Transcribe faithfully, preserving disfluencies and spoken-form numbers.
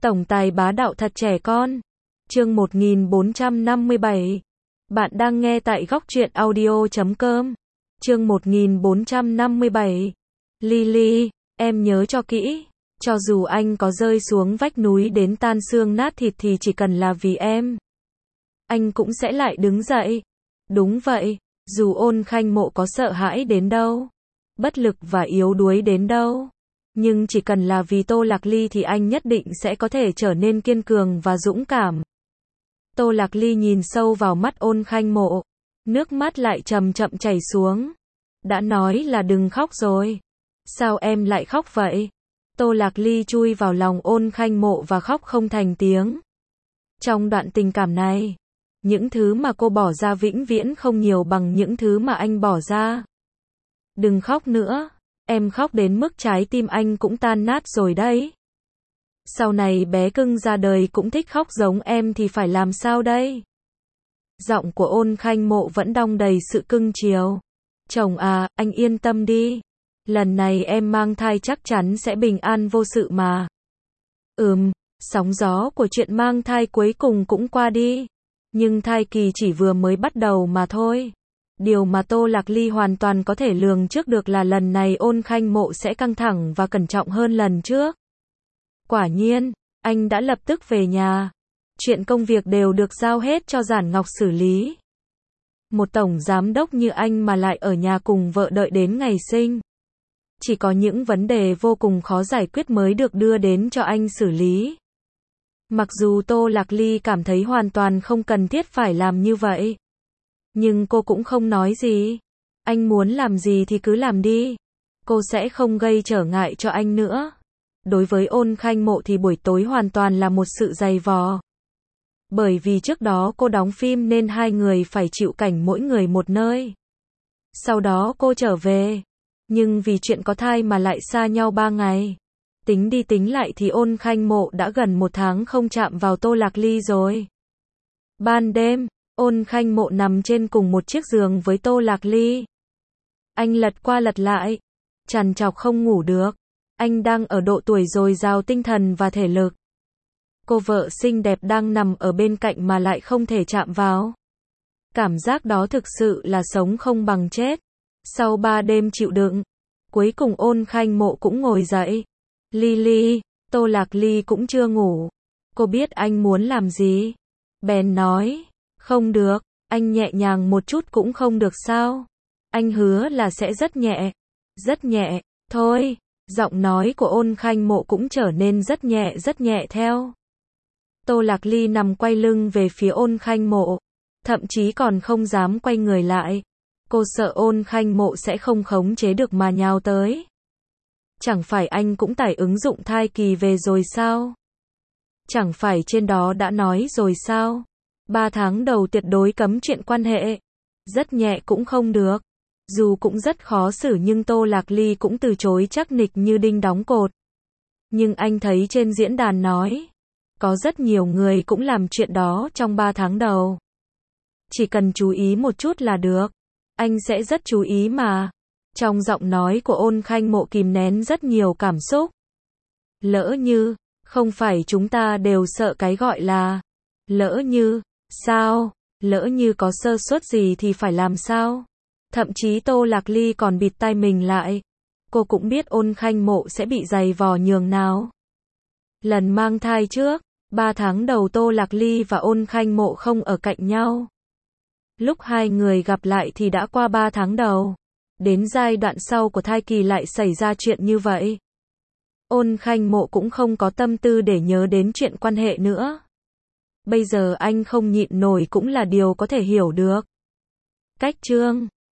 Tổng tài bá đạo thật trẻ con. Chương một nghìn bốn trăm năm mươi bảy. Bạn đang nghe tại góc truyện audio chấm com. Chương một nghìn bốn trăm năm mươi bảy. Lily, em nhớ cho kỹ. Cho dù anh có rơi xuống vách núi đến tan xương nát thịt thì chỉ cần là vì em, anh cũng sẽ lại đứng dậy. Đúng vậy, dù Ôn Khanh Mộ có sợ hãi đến đâu, bất lực và yếu đuối đến đâu, nhưng chỉ cần là vì Tô Lạc Ly thì anh nhất định sẽ có thể trở nên kiên cường và dũng cảm. Tô Lạc Ly nhìn sâu vào mắt Ôn Khanh Mộ, nước mắt lại chậm chậm chảy xuống. Đã nói là đừng khóc rồi. Sao em lại khóc vậy? Tô Lạc Ly chui vào lòng Ôn Khanh Mộ và khóc không thành tiếng. Trong đoạn tình cảm này, những thứ mà cô bỏ ra vĩnh viễn không nhiều bằng những thứ mà anh bỏ ra. Đừng khóc nữa, em khóc đến mức trái tim anh cũng tan nát rồi đấy. Sau này bé cưng ra đời cũng thích khóc giống em thì phải làm sao đây? Giọng của Ôn Khanh Mộ vẫn đong đầy sự cưng chiều. Chồng à, anh yên tâm đi. Lần này em mang thai chắc chắn sẽ bình an vô sự mà. Ừm, sóng gió của chuyện mang thai cuối cùng cũng qua đi. Nhưng thai kỳ chỉ vừa mới bắt đầu mà thôi. Điều mà Tô Lạc Ly hoàn toàn có thể lường trước được là lần này Ôn Khanh Mộ sẽ căng thẳng và cẩn trọng hơn lần trước. Quả nhiên, anh đã lập tức về nhà. Chuyện công việc đều được giao hết cho Giản Ngọc xử lý. Một tổng giám đốc như anh mà lại ở nhà cùng vợ đợi đến ngày sinh. Chỉ có những vấn đề vô cùng khó giải quyết mới được đưa đến cho anh xử lý. Mặc dù Tô Lạc Ly cảm thấy hoàn toàn không cần thiết phải làm như vậy, nhưng cô cũng không nói gì. Anh muốn làm gì thì cứ làm đi. Cô sẽ không gây trở ngại cho anh nữa. Đối với Ôn Khanh Mộ thì buổi tối hoàn toàn là một sự dày vò. Bởi vì trước đó cô đóng phim nên hai người phải chịu cảnh mỗi người một nơi. Sau đó cô trở về. Nhưng vì chuyện có thai mà lại xa nhau ba ngày. Tính đi tính lại thì Ôn Khanh Mộ đã gần một tháng không chạm vào Tô Lạc Ly rồi. Ban đêm, Ôn Khanh Mộ nằm trên cùng một chiếc giường với Tô Lạc Ly. Anh lật qua lật lại, trằn trọc không ngủ được. Anh đang ở độ tuổi dồi dào tinh thần và thể lực. Cô vợ xinh đẹp đang nằm ở bên cạnh mà lại không thể chạm vào. Cảm giác đó thực sự là sống không bằng chết. Sau ba đêm chịu đựng, cuối cùng Ôn Khanh Mộ cũng ngồi dậy. Lily, Tô Lạc Ly cũng chưa ngủ. Cô biết anh muốn làm gì. Bèn nói, không được, anh nhẹ nhàng một chút cũng không được sao? Anh hứa là sẽ rất nhẹ, rất nhẹ, thôi. Giọng nói của Ôn Khanh Mộ cũng trở nên rất nhẹ rất nhẹ theo. Tô Lạc Ly nằm quay lưng về phía Ôn Khanh Mộ, thậm chí còn không dám quay người lại. Cô sợ Ôn Khanh Mộ sẽ không khống chế được mà nhào tới. Chẳng phải anh cũng tải ứng dụng thai kỳ về rồi sao? Chẳng phải trên đó đã nói rồi sao? Ba tháng đầu tuyệt đối cấm chuyện quan hệ. Rất nhẹ cũng không được. Dù cũng rất khó xử nhưng Tô Lạc Ly cũng từ chối chắc nịch như đinh đóng cột. Nhưng anh thấy trên diễn đàn nói, có rất nhiều người cũng làm chuyện đó trong ba tháng đầu. Chỉ cần chú ý một chút là được. Anh sẽ rất chú ý mà. Trong giọng nói của Ôn Khanh Mộ kìm nén rất nhiều cảm xúc. Lỡ như, không phải chúng ta đều sợ cái gọi là, lỡ như, sao, lỡ như có sơ suất gì thì phải làm sao? Thậm chí Tô Lạc Ly còn bịt tai mình lại. Cô cũng biết Ôn Khanh Mộ sẽ bị dày vò nhường nào. Lần mang thai trước, ba tháng đầu Tô Lạc Ly và Ôn Khanh Mộ không ở cạnh nhau. Lúc hai người gặp lại thì đã qua ba tháng đầu. Đến giai đoạn sau của thai kỳ lại xảy ra chuyện như vậy. Ôn Khanh Mộ cũng không có tâm tư để nhớ đến chuyện quan hệ nữa. Bây giờ anh không nhịn nổi cũng là điều có thể hiểu được. Cách chương